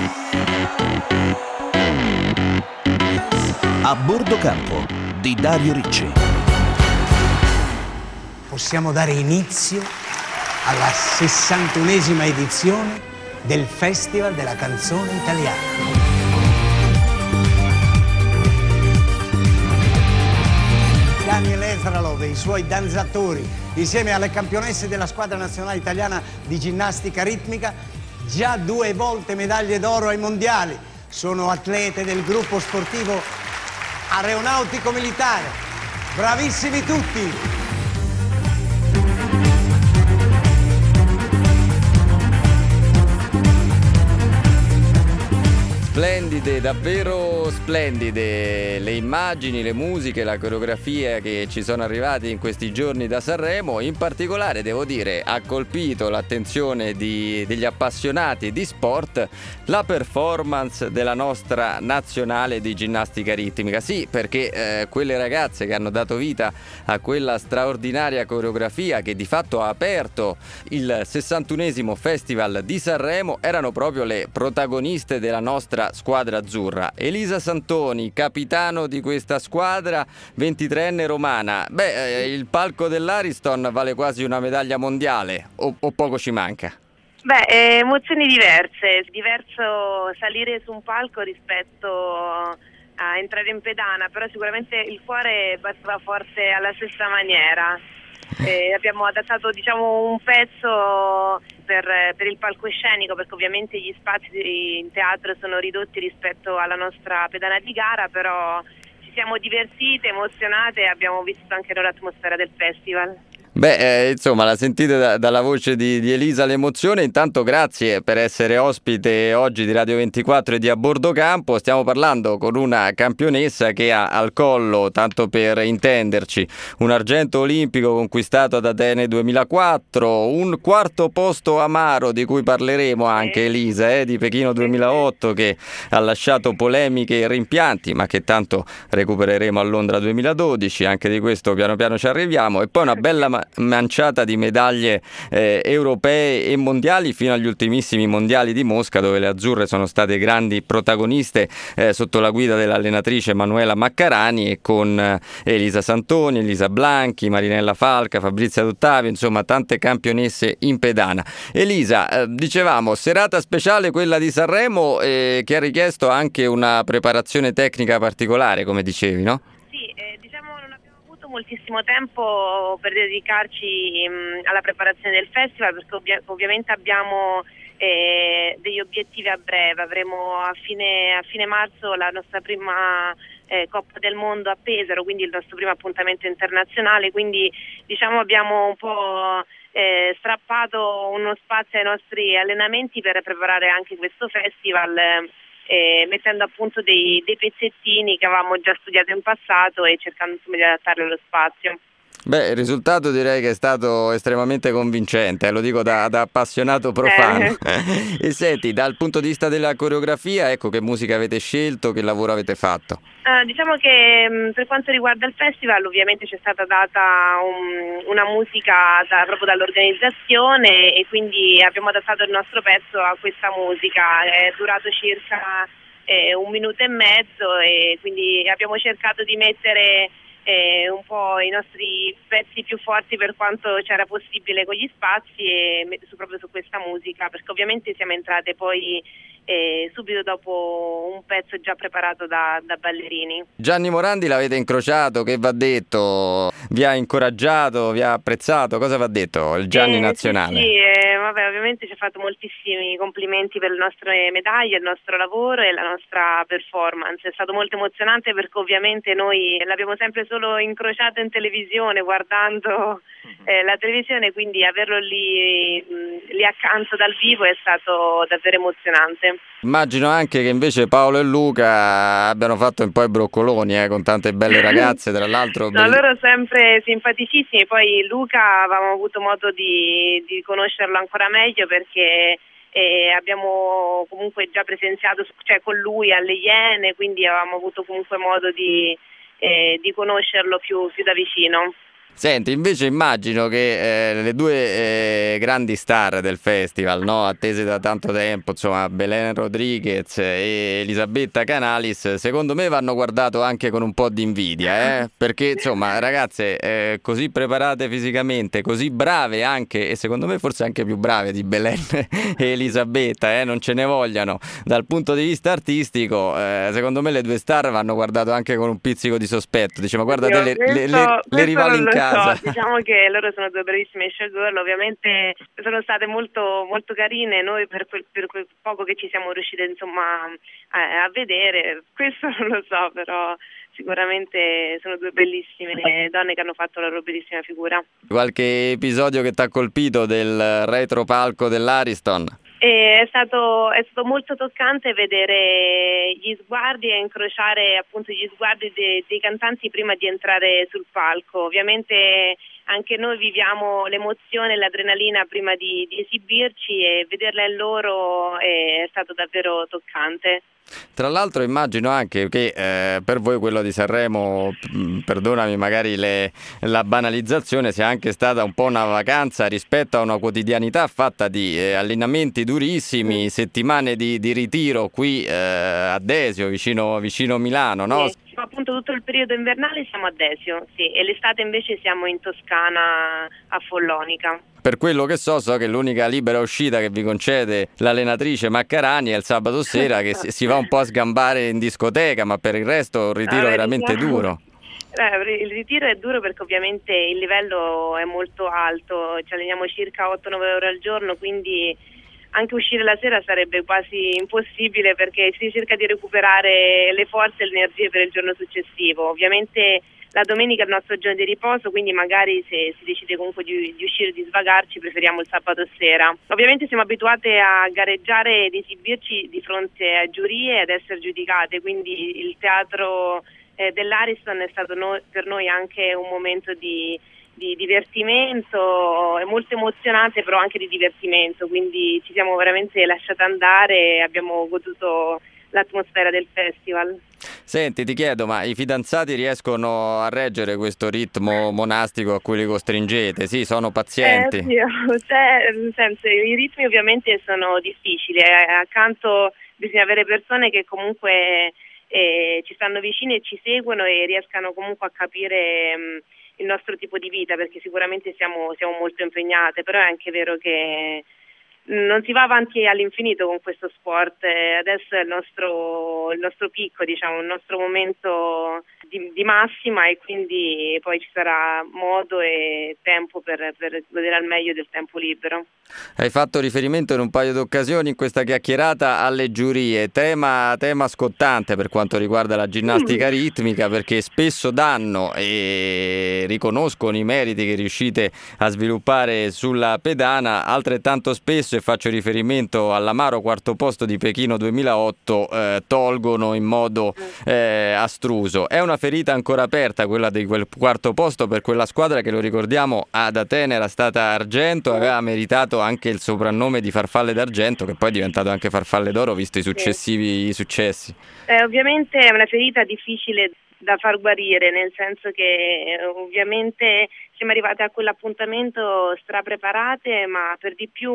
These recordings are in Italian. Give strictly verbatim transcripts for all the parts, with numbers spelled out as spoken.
A bordo campo di Dario Ricci. Possiamo dare inizio alla sessantunesima edizione del Festival della Canzone Italiana. Daniel Efralov e i suoi danzatori, insieme alle campionesse della squadra nazionale italiana di ginnastica ritmica, già due volte medaglie d'oro ai mondiali. Sono atlete del gruppo sportivo aeronautico militare. Bravissimi tutti! Splendide, davvero splendide le immagini, le musiche, la coreografia che ci sono arrivati in questi giorni da Sanremo. In particolare, devo dire, ha colpito l'attenzione di, degli appassionati di sport la performance della nostra nazionale di ginnastica ritmica. Sì, perché eh, quelle ragazze che hanno dato vita a quella straordinaria coreografia che di fatto ha aperto il sessantunesimo Festival di Sanremo erano proprio le protagoniste della nostra squadra azzurra. Elisa Santoni, capitano di questa squadra, ventitreenne romana. Beh, eh, il palco dell'Ariston vale quasi una medaglia mondiale, o, o poco ci manca? Beh, eh, emozioni diverse, diverso salire su un palco rispetto a entrare in pedana, però sicuramente il cuore batteva forte alla stessa maniera. Eh, abbiamo adattato, diciamo, un pezzo per, per il palcoscenico, perché ovviamente gli spazi in teatro sono ridotti rispetto alla nostra pedana di gara, però ci siamo divertite, emozionate e abbiamo visto anche noi l'atmosfera del festival. Beh, eh, insomma, la sentite da, dalla voce di, di Elisa l'emozione. Intanto grazie per essere ospite oggi di Radio ventiquattro e di A Bordo Campo. Stiamo parlando con una campionessa che ha al collo, tanto per intenderci, un argento olimpico conquistato ad Atene duemilaquattro, un quarto posto amaro di cui parleremo anche, Elisa, eh, di Pechino duemilaotto, che ha lasciato polemiche e rimpianti, ma che tanto recupereremo a Londra duemiladodici. Anche di questo piano piano ci arriviamo. E poi una bella ma- manciata di medaglie eh, europee e mondiali fino agli ultimissimi mondiali di Mosca, dove le azzurre sono state grandi protagoniste eh, sotto la guida dell'allenatrice Manuela Maccarani, e con eh, Elisa Santoni, Elisa Blanchi, Marinella Falca, Fabrizia D'Ottavio, insomma tante campionesse in pedana. Elisa, eh, dicevamo, serata speciale quella di Sanremo, eh, che ha richiesto anche una preparazione tecnica particolare, come dicevi, no? Sì, eh, diciamo non abbiamo avuto moltissimo tempo per dedicarci mh, alla preparazione del festival, perché ovvia- ovviamente abbiamo eh, degli obiettivi a breve. Avremo a fine, a fine marzo la nostra prima eh, Coppa del Mondo a Pesaro, quindi il nostro primo appuntamento internazionale, quindi diciamo abbiamo un po' eh, strappato uno spazio ai nostri allenamenti per preparare anche questo festival, eh, Eh, mettendo appunto dei, dei pezzettini che avevamo già studiato in passato e cercando insomma di adattarli allo spazio. Beh, il risultato direi che è stato estremamente convincente, eh, lo dico da, da appassionato profano. Eh. E senti, dal punto di vista della coreografia, ecco, che musica avete scelto, che lavoro avete fatto? Uh, diciamo che mh, per quanto riguarda il festival, ovviamente c'è stata data un, una musica da, proprio dall'organizzazione, e quindi abbiamo adattato il nostro pezzo a questa musica. È durato circa eh, un minuto e mezzo, e quindi abbiamo cercato di mettere eh, un po' i nostri pezzi più forti per quanto c'era possibile con gli spazi, e met- su, proprio su questa musica, perché ovviamente siamo entrate poi eh, subito dopo un pezzo già preparato da, da ballerini. Gianni Morandi l'avete incrociato, che va detto? Vi ha incoraggiato, vi ha apprezzato? Cosa va detto il Gianni eh, nazionale? Sì, sì eh, vabbè, ovviamente ci ha fatto moltissimi complimenti per le nostre medaglie, il nostro lavoro e la nostra performance. È stato molto emozionante, perché ovviamente noi l'abbiamo sempre solo incrociato in televisione, guardando eh, la televisione, quindi averlo lì, mh, lì accanto dal vivo è stato davvero emozionante. Immagino anche che invece Paolo e Luca abbiano fatto un po' i broccoloni, eh, con tante belle ragazze, tra l'altro. No, belli... loro sempre simpaticissimi. Poi Luca avevamo avuto modo di, di conoscerlo ancora meglio, perché eh, abbiamo comunque già presenziato, cioè, con lui alle Iene, quindi avevamo avuto comunque modo di, eh, di conoscerlo più, più da vicino. Senti, invece immagino che eh, le due eh, grandi star del festival, no, attese da tanto tempo, insomma, Belen Rodriguez e Elisabetta Canalis, secondo me vanno guardato anche con un po' di invidia, eh? Perché insomma, ragazze eh, così preparate fisicamente, così brave anche, e secondo me forse anche più brave di Belen e Elisabetta, eh? Non ce ne vogliano. Dal punto di vista artistico, eh, secondo me le due star vanno guardato anche con un pizzico di sospetto. Dice, ma guardate le, le, le, le rivali in casa. So. Diciamo che loro sono due bravissime showgirl, ovviamente sono state molto molto carine, noi per quel, per quel poco che ci siamo riuscite insomma a, a vedere, questo non lo so, però sicuramente sono due bellissime donne che hanno fatto la loro bellissima figura. Qualche episodio che ti ha colpito del retropalco dell'Ariston? E è stato, è stato molto toccante vedere gli sguardi e incrociare appunto gli sguardi dei, dei cantanti prima di entrare sul palco. Ovviamente anche noi viviamo l'emozione e l'adrenalina prima di, di esibirci, e vederla in loro è, è stato davvero toccante. Tra l'altro immagino anche che eh, per voi quello di Sanremo, mh, perdonami magari le, la banalizzazione, sia anche stata un po' una vacanza rispetto a una quotidianità fatta di eh, allenamenti durissimi, mm. settimane di, di ritiro qui eh, a Desio, vicino, vicino Milano, no? Sì. Appunto tutto il periodo invernale siamo a Desio, sì, e l'estate invece siamo in Toscana a Follonica. Per quello che so, so che l'unica libera uscita che vi concede l'allenatrice Maccarani è il sabato sera, che si va un po' a sgambare in discoteca, ma per il resto è un ritiro ah, veramente diciamo. duro. Eh, il ritiro è duro perché ovviamente il livello è molto alto, ci alleniamo circa otto nove ore al giorno, quindi anche uscire la sera sarebbe quasi impossibile, perché si cerca di recuperare le forze e le energie per il giorno successivo. Ovviamente la domenica è il nostro giorno di riposo, quindi magari se si decide comunque di, di uscire, di svagarci, preferiamo il sabato sera. Ovviamente siamo abituate a gareggiare ed esibirci di fronte a giurie ed essere giudicate, quindi il teatro eh, dell'Ariston è stato no, per noi anche un momento di di divertimento, è molto emozionante però anche di divertimento, quindi ci siamo veramente lasciate andare e abbiamo goduto l'atmosfera del festival. Senti, ti chiedo, ma i fidanzati riescono a reggere questo ritmo monastico a cui li costringete? Sì, sono pazienti? Eh, sì, cioè, nel senso, i ritmi ovviamente sono difficili, eh, accanto bisogna avere persone che comunque eh, ci stanno vicine e ci seguono e riescano comunque a capire mh, il nostro tipo di vita, perché sicuramente siamo, siamo molto impegnate, però è anche vero che non si va avanti all'infinito con questo sport, adesso è il nostro, il nostro picco, diciamo, il nostro momento di, di massima, e quindi poi ci sarà modo e tempo per, per godere al meglio del tempo libero. Hai fatto riferimento in un paio di occasioni in questa chiacchierata alle giurie, tema, tema scottante per quanto riguarda la ginnastica ritmica, perché spesso danno e riconoscono i meriti che riuscite a sviluppare sulla pedana, altrettanto spesso, e faccio riferimento all'amaro quarto posto di Pechino duemilaotto, eh, tolgono in modo eh, astruso. È una ferita ancora aperta quella di quel quarto posto per quella squadra che, lo ricordiamo, ad Atene era stata argento, aveva meritato anche il soprannome di Farfalle d'Argento, che poi è diventato anche Farfalle d'Oro visto i successivi successi. Eh, ovviamente è una ferita difficile da far guarire, nel senso che eh, ovviamente siamo arrivate a quell'appuntamento strapreparate, ma per di più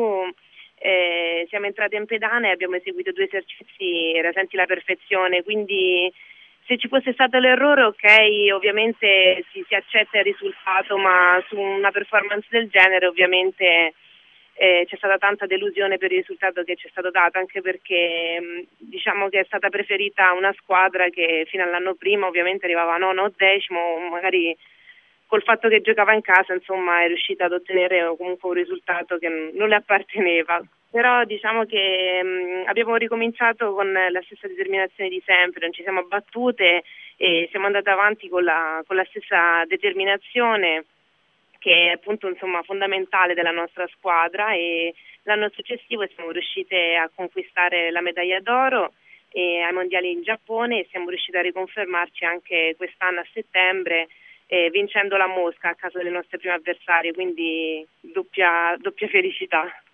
eh, siamo entrate in pedana e abbiamo eseguito due esercizi rasenti alla perfezione, quindi se ci fosse stato l'errore, ok, ovviamente si, si accetta il risultato, ma su una performance del genere ovviamente Eh, c'è stata tanta delusione per il risultato che ci è stato dato, anche perché mh, diciamo che è stata preferita una squadra che fino all'anno prima ovviamente arrivava nono o decimo, magari col fatto che giocava in casa, insomma, è riuscita ad ottenere comunque un risultato che non le apparteneva. Però diciamo che mh, abbiamo ricominciato con la stessa determinazione di sempre, non ci siamo abbattute e siamo andate avanti con la, con la stessa determinazione, che è appunto insomma fondamentale della nostra squadra, e l'anno successivo siamo riuscite a conquistare la medaglia d'oro e ai mondiali in Giappone, e siamo riusciti a riconfermarci anche quest'anno a settembre eh, vincendo la Mosca a casa delle nostre prime avversarie, quindi doppia, doppia felicità.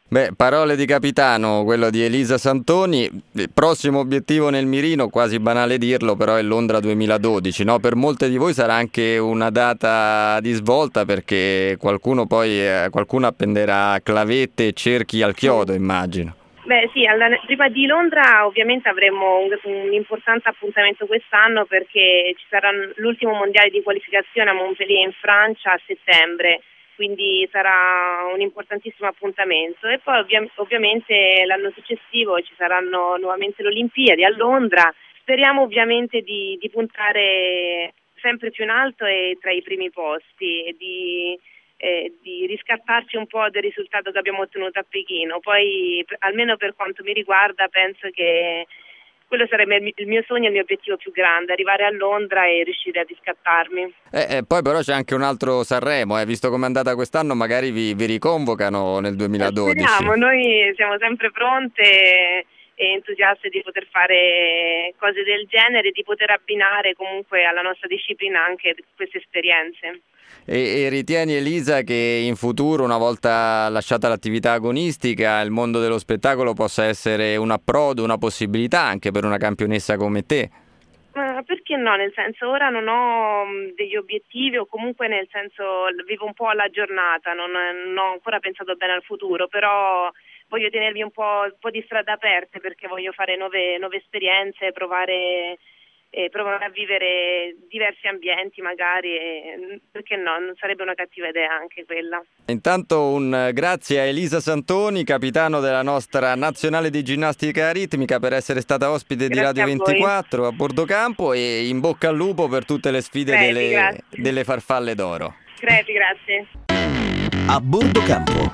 Beh, parole di capitano, quello di Elisa Santoni. Il prossimo obiettivo nel mirino, quasi banale dirlo, però è Londra duemiladodici, no? Per molte di voi sarà anche una data di svolta, perché qualcuno poi eh, qualcuno appenderà clavette e cerchi al chiodo, immagino. Beh sì, alla, prima di Londra ovviamente avremo un, un importante appuntamento quest'anno, perché ci sarà l'ultimo mondiale di qualificazione a Montpellier in Francia a settembre. Quindi sarà un importantissimo appuntamento, e poi ovvia- ovviamente l'anno successivo ci saranno nuovamente le Olimpiadi a Londra. Speriamo ovviamente di, di puntare sempre più in alto e tra i primi posti, e di, eh, di riscattarci un po' del risultato che abbiamo ottenuto a Pechino. Poi, p- almeno per quanto mi riguarda, penso che quello sarebbe il mio sogno e il mio obiettivo più grande, arrivare a Londra e riuscire a riscattarmi. Eh, eh, poi però c'è anche un altro Sanremo, eh, visto come è andata quest'anno, magari vi, vi riconvocano nel duemiladodici. Speriamo, noi siamo sempre pronte e entusiaste di poter fare cose del genere, di poter abbinare comunque alla nostra disciplina anche queste esperienze. E, e ritieni, Elisa, che in futuro, una volta lasciata l'attività agonistica, il mondo dello spettacolo possa essere un approdo, una possibilità anche per una campionessa come te? Ma perché no? Nel senso, ora non ho mh, degli obiettivi, o comunque nel senso vivo un po' alla giornata, non, non ho ancora pensato bene al futuro, però voglio tenermi un po', un po' di strade aperte, perché voglio fare nuove, nuove esperienze, provare, eh, provare a vivere diversi ambienti magari, e, perché no? Non sarebbe una cattiva idea anche quella. Intanto un grazie a Elisa Santoni, capitano della nostra nazionale di ginnastica ritmica, per essere stata ospite Grazie di Radio a voi. ventiquattro a Bordo Campo, e in bocca al lupo per tutte le sfide Crepi, delle, grazie. delle farfalle d'oro. Crepi, grazie. A Bordo Campo.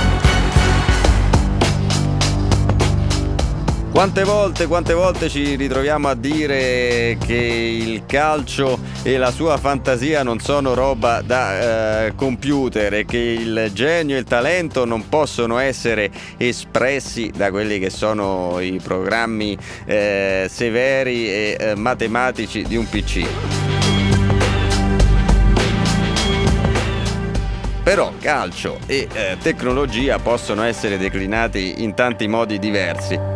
Quante volte, quante volte ci ritroviamo a dire che il calcio e la sua fantasia non sono roba da eh, computer, e che il genio e il talento non possono essere espressi da quelli che sono i programmi eh, severi e eh, matematici di un P C. Però calcio e eh, tecnologia possono essere declinati in tanti modi diversi.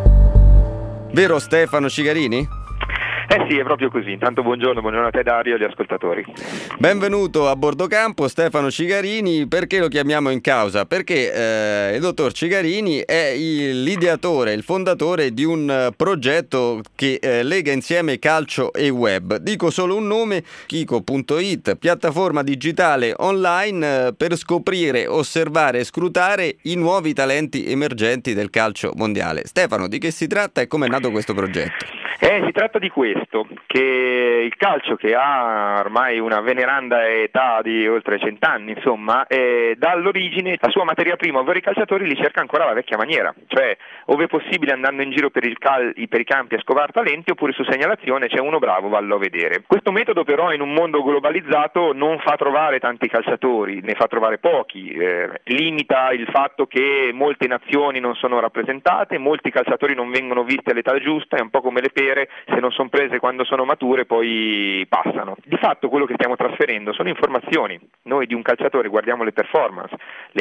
Vero Stefano Cigarini? Eh sì, è proprio così. Intanto buongiorno, buongiorno a te Dario e agli ascoltatori. Benvenuto a Bordo Campo, Stefano Cigarini. Perché lo chiamiamo in causa? Perché eh, il dottor Cigarini è il, l'ideatore, il fondatore di un uh, progetto che eh, lega insieme calcio e web. Dico solo un nome: Kiko punto it, piattaforma digitale online eh, per scoprire, osservare e scrutare i nuovi talenti emergenti del calcio mondiale. Stefano, di che si tratta e come è nato questo progetto? Eh, si tratta di questo, che il calcio, che ha ormai una veneranda età di oltre cent'anni, insomma, eh, dall'origine la sua materia prima, ovvero i calciatori, li cerca ancora alla vecchia maniera, cioè ove possibile andando in giro per, il cal- per i campi a scovare talenti, oppure su segnalazione c'è uno bravo, vallo a vedere. Questo metodo però in un mondo globalizzato non fa trovare tanti calciatori, ne fa trovare pochi, eh, limita il fatto che molte nazioni non sono rappresentate, molti calciatori non vengono visti all'età giusta, è un po' come le pere, se non sono prese quando sono mature poi passano. Di fatto quello che stiamo trasferendo sono informazioni. Noi di un calciatore guardiamo le performance, le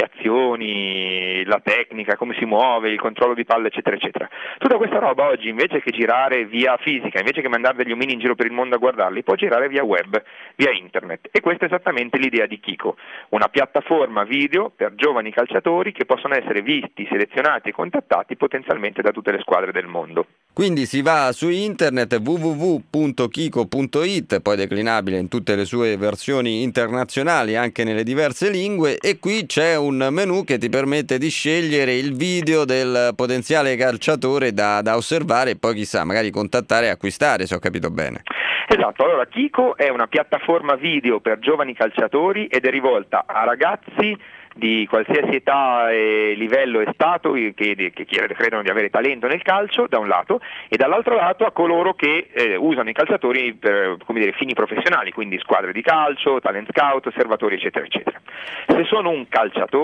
azioni, la tecnica, come si muove, il controllo di palla, eccetera eccetera. Tutta questa roba oggi, invece che girare via fisica, invece che mandare degli omini in giro per il mondo a guardarli, può girare via web, via internet, e questa è esattamente l'idea di Kiko, una piattaforma video per giovani calciatori che possono essere visti, selezionati e contattati potenzialmente da tutte le squadre del mondo. Quindi si va su internet w w w punto kiko punto it, poi declinabile in tutte le sue versioni internazionali anche nelle diverse lingue, e qui c'è un menu che ti permette di scegliere il video del potenziale calciatore da, da osservare e poi chissà magari contattare e acquistare, se ho capito bene. Esatto, allora Kiko è una piattaforma video per giovani calciatori ed è rivolta a ragazzi di qualsiasi età e livello e stato che, che, che credono di avere talento nel calcio, da un lato, e dall'altro lato a coloro che eh, usano i calciatori per, come dire, fini professionali, quindi squadre di calcio, talent scout, osservatori, eccetera eccetera. Se sono un calciatore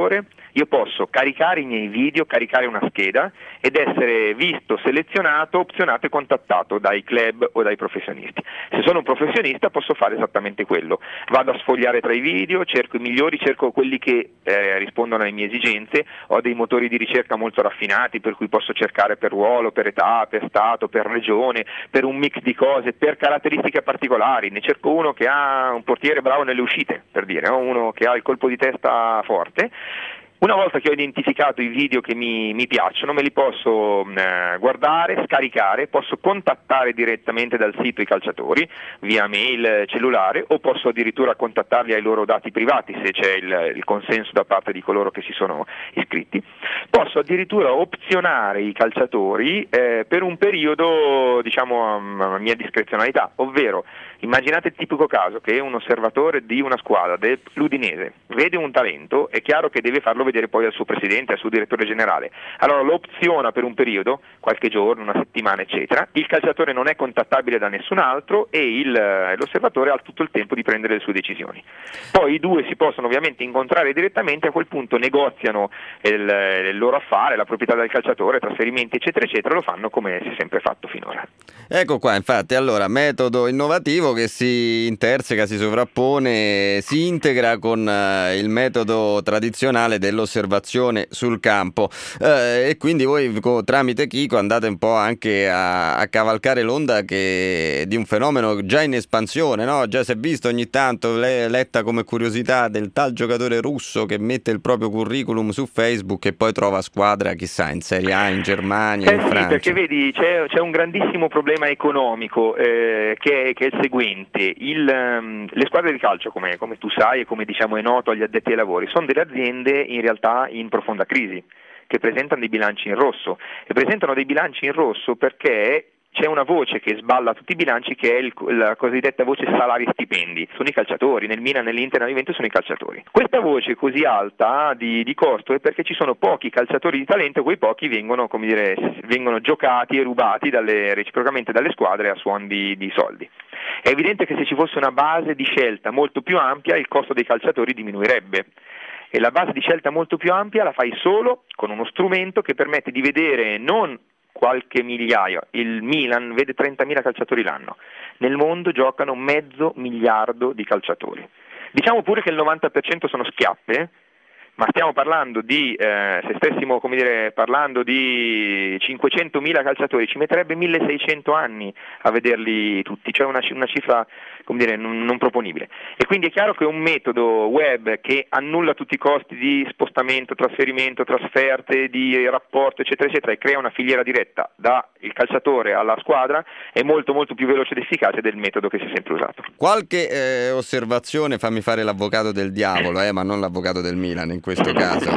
io posso caricare i miei video, caricare una scheda ed essere visto, selezionato, opzionato e contattato dai club o dai professionisti. Se sono un professionista posso fare esattamente quello, vado a sfogliare tra i video, cerco i migliori, cerco quelli che eh, rispondono alle mie esigenze, ho dei motori di ricerca molto raffinati per cui posso cercare per ruolo, per età, per stato, per regione, per un mix di cose, per caratteristiche particolari, ne cerco uno che ha un portiere bravo nelle uscite, per dire, no? Uno che ha il colpo di testa forte. Una volta che ho identificato i video che mi, mi piacciono, me li posso eh, guardare, scaricare, posso contattare direttamente dal sito i calciatori via mail, cellulare, o posso addirittura contattarli ai loro dati privati se c'è il, il consenso da parte di coloro che si sono iscritti. Posso addirittura opzionare i calciatori eh, per un periodo, diciamo, a, a mia discrezionalità, ovvero immaginate il tipico caso che un osservatore di una squadra dell'Udinese vede un talento, è chiaro che deve farlo vedere poi al suo presidente, al suo direttore generale, allora lo opziona per un periodo, qualche giorno, una settimana eccetera, il calciatore non è contattabile da nessun altro e il, l'osservatore ha tutto il tempo di prendere le sue decisioni. Poi i due si possono ovviamente incontrare direttamente, a quel punto negoziano il, il loro affare, la proprietà del calciatore, trasferimenti eccetera eccetera, lo fanno come si è sempre fatto finora. Ecco qua, infatti, allora, metodo innovativo che si interseca, si sovrappone, si integra con eh, il metodo tradizionale dell'osservazione sul campo eh, e quindi voi co- tramite Kiko andate un po' anche a, a cavalcare l'onda che, di un fenomeno già in espansione, no? Già si è visto ogni tanto, le, letta come curiosità, del tal giocatore russo che mette il proprio curriculum su Facebook e poi trova squadra, chissà, in Serie A, in Germania, eh in sì, Francia. Perché vedi, c'è, c'è un grandissimo problema economico eh, che, è, che è il seguente: il, um, le squadre di calcio, come, come tu sai e come diciamo è noto agli addetti ai lavori, sono delle aziende in realtà in profonda crisi, che presentano dei bilanci in rosso, e presentano dei bilanci in rosso perché c'è una voce che sballa tutti i bilanci, che è il, la cosiddetta voce salari stipendi. Sono i calciatori, nel Milan, nell'Inter, nella Juventus sono i calciatori. Questa voce così alta di, di costo è perché ci sono pochi calciatori di talento e quei pochi vengono, come dire, vengono giocati e rubati dalle, reciprocamente dalle squadre a suon di, di soldi. È evidente che se ci fosse una base di scelta molto più ampia il costo dei calciatori diminuirebbe. E la base di scelta molto più ampia la fai solo con uno strumento che permette di vedere non qualche migliaio, il Milan vede trentamila calciatori l'anno, nel mondo giocano mezzo miliardo di calciatori. Diciamo pure che il novanta per cento sono schiappe, ma stiamo parlando di, eh, se stessimo come dire, parlando di cinquecentomila calciatori, ci metterebbe milleseicento anni a vederli tutti, cioè una, una cifra come dire, non, non proponibile. E quindi è chiaro che un metodo web che annulla tutti i costi di spostamento, trasferimento, trasferte, di rapporto eccetera eccetera e crea una filiera diretta dal calciatore alla squadra è molto molto più veloce ed efficace del metodo che si è sempre usato. Qualche eh, osservazione, fammi fare l'avvocato del diavolo, eh, ma non l'avvocato del Milan in questo caso.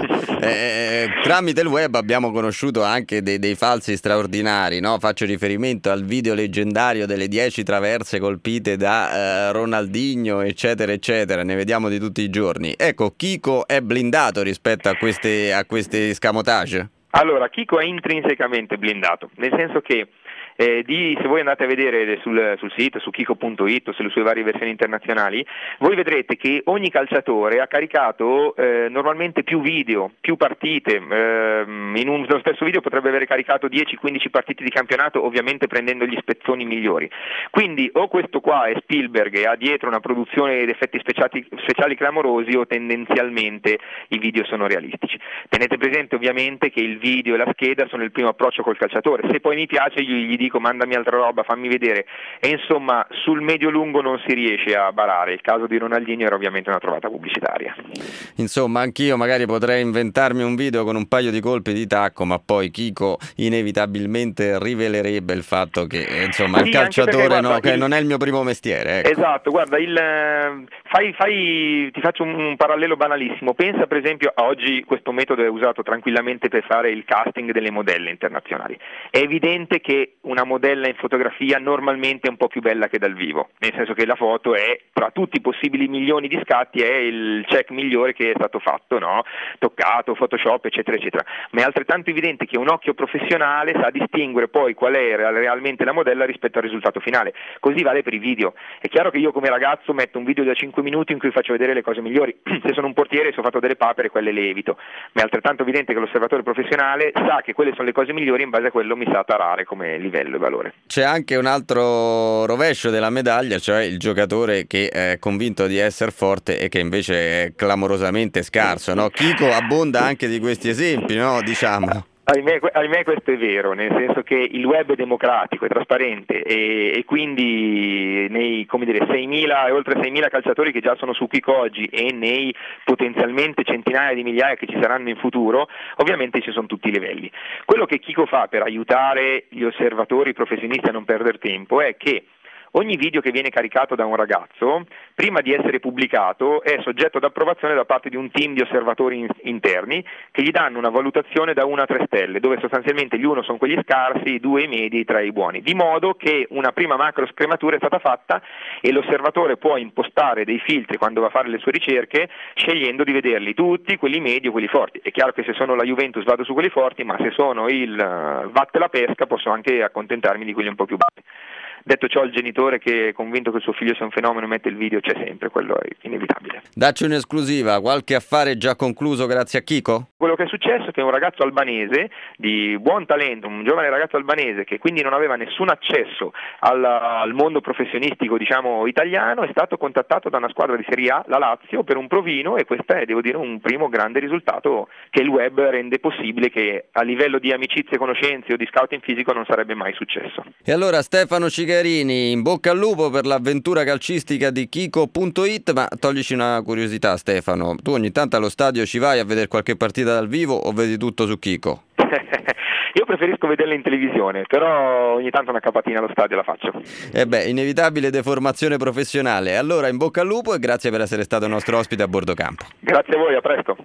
Eh, tramite il web abbiamo conosciuto anche dei, dei falsi straordinari, no? Faccio riferimento al video leggendario delle dieci traverse colpite da eh, Ronaldinho eccetera eccetera, ne vediamo di tutti i giorni. Ecco, Kiko è blindato rispetto a queste a questi scamotage? Allora, Kiko è intrinsecamente blindato, nel senso che Eh, di, se voi andate a vedere sul, sul sito, su Kiko punto it o sulle sue varie versioni internazionali, voi vedrete che ogni calciatore ha caricato eh, normalmente più video, più partite, eh, in un, nello stesso video potrebbe avere caricato dieci quindici partite di campionato, ovviamente prendendo gli spezzoni migliori. Quindi o questo qua è Spielberg e ha dietro una produzione ed effetti speciali, speciali clamorosi, o tendenzialmente i video sono realistici. Tenete presente ovviamente che il video e la scheda sono il primo approccio col calciatore, se poi mi piace io gli dico mandami altra roba, fammi vedere, e insomma sul medio-lungo non si riesce a barare. Il caso di Ronaldinho era ovviamente una trovata pubblicitaria. Insomma, anch'io magari potrei inventarmi un video con un paio di colpi di tacco, ma poi Kiko inevitabilmente rivelerebbe il fatto che insomma sì, il calciatore perché, guarda, no, che il... non è il mio primo mestiere, ecco. Esatto, guarda, il, fai, fai, ti faccio un, un parallelo banalissimo. Pensa per esempio a oggi questo metodo è usato tranquillamente per fare il casting delle modelle internazionali. È evidente che una modella in fotografia normalmente è un po' più bella che dal vivo, nel senso che la foto è, tra tutti i possibili milioni di scatti, è il check migliore che è stato fatto, no? Toccato, Photoshop, eccetera, eccetera. Ma è altrettanto evidente che un occhio professionale sa distinguere poi qual è realmente la modella rispetto al risultato finale. Così vale per i video. È chiaro che io come ragazzo metto un video da cinque minuti in cui faccio vedere le cose migliori. Se sono un portiere e se ho fatto delle papere, quelle le evito. Ma è altrettanto evidente che l'osservatore professionale sa che quelle sono le cose migliori, in base a quello mi sa tarare come livello e valore. C'è anche un altro rovescio della medaglia, cioè il giocatore che è convinto di essere forte e che invece è clamorosamente scarso, no? Chico abbonda anche di questi esempi, no? Diciamo. Ahimè, ahimè questo è vero, nel senso che il web è democratico, è trasparente e, e quindi nei come dire, seimila e oltre seimila calciatori che già sono su Kik oggi e nei potenzialmente centinaia di migliaia che ci saranno in futuro, ovviamente ci sono tutti i livelli. Quello che Kiko fa per aiutare gli osservatori professionisti a non perdere tempo è che ogni video che viene caricato da un ragazzo, prima di essere pubblicato, è soggetto ad approvazione da parte di un team di osservatori in- interni che gli danno una valutazione da uno a tre stelle, dove sostanzialmente gli uno sono quelli scarsi, i due i medi, i tre i buoni, di modo che una prima macro scrematura è stata fatta e l'osservatore può impostare dei filtri quando va a fare le sue ricerche, scegliendo di vederli tutti, quelli medi o quelli forti. È chiaro che se sono la Juventus vado su quelli forti, ma se sono il uh, Vatte la Pesca posso anche accontentarmi di quelli un po' più bassi. Detto ciò, il genitore che è convinto che il suo figlio sia un fenomeno mette il video, c'è sempre, quello è inevitabile. Dacci un'esclusiva, qualche affare già concluso grazie a Chico? Quello che è successo è che un ragazzo albanese di buon talento, un giovane ragazzo albanese che quindi non aveva nessun accesso al, al mondo professionistico, diciamo, italiano, è stato contattato da una squadra di Serie A, la Lazio, per un provino, e questo è, devo dire, un primo grande risultato che il web rende possibile, che a livello di amicizie, conoscenze o di scouting fisico non sarebbe mai successo. E allora Stefano Cigarini, in bocca al lupo per l'avventura calcistica di Kiko punto it, ma toglici una curiosità Stefano, tu ogni tanto allo stadio ci vai a vedere qualche partita dal vivo o vedi tutto su Kiko? Io preferisco vederla in televisione, però ogni tanto una capatina allo stadio la faccio. E beh, inevitabile deformazione professionale. Allora in bocca al lupo e grazie per essere stato nostro ospite a Bordo Campo. Grazie a voi, a presto.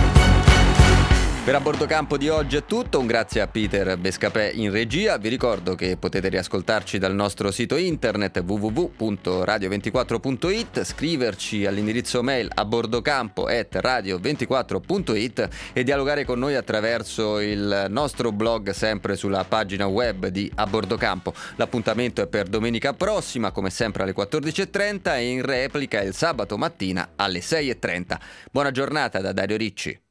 Per A Bordo Campo di oggi è tutto, un grazie a Peter Bescapè in regia. Vi ricordo che potete riascoltarci dal nostro sito internet w w w punto radio ventiquattro punto it, scriverci all'indirizzo mail a bordocampo chiocciola radio ventiquattro punto it e dialogare con noi attraverso il nostro blog sempre sulla pagina web di A Bordo Campo. L'appuntamento è per domenica prossima, come sempre alle quattordici e trenta, e in replica il sabato mattina alle sei e trenta. Buona giornata da Dario Ricci.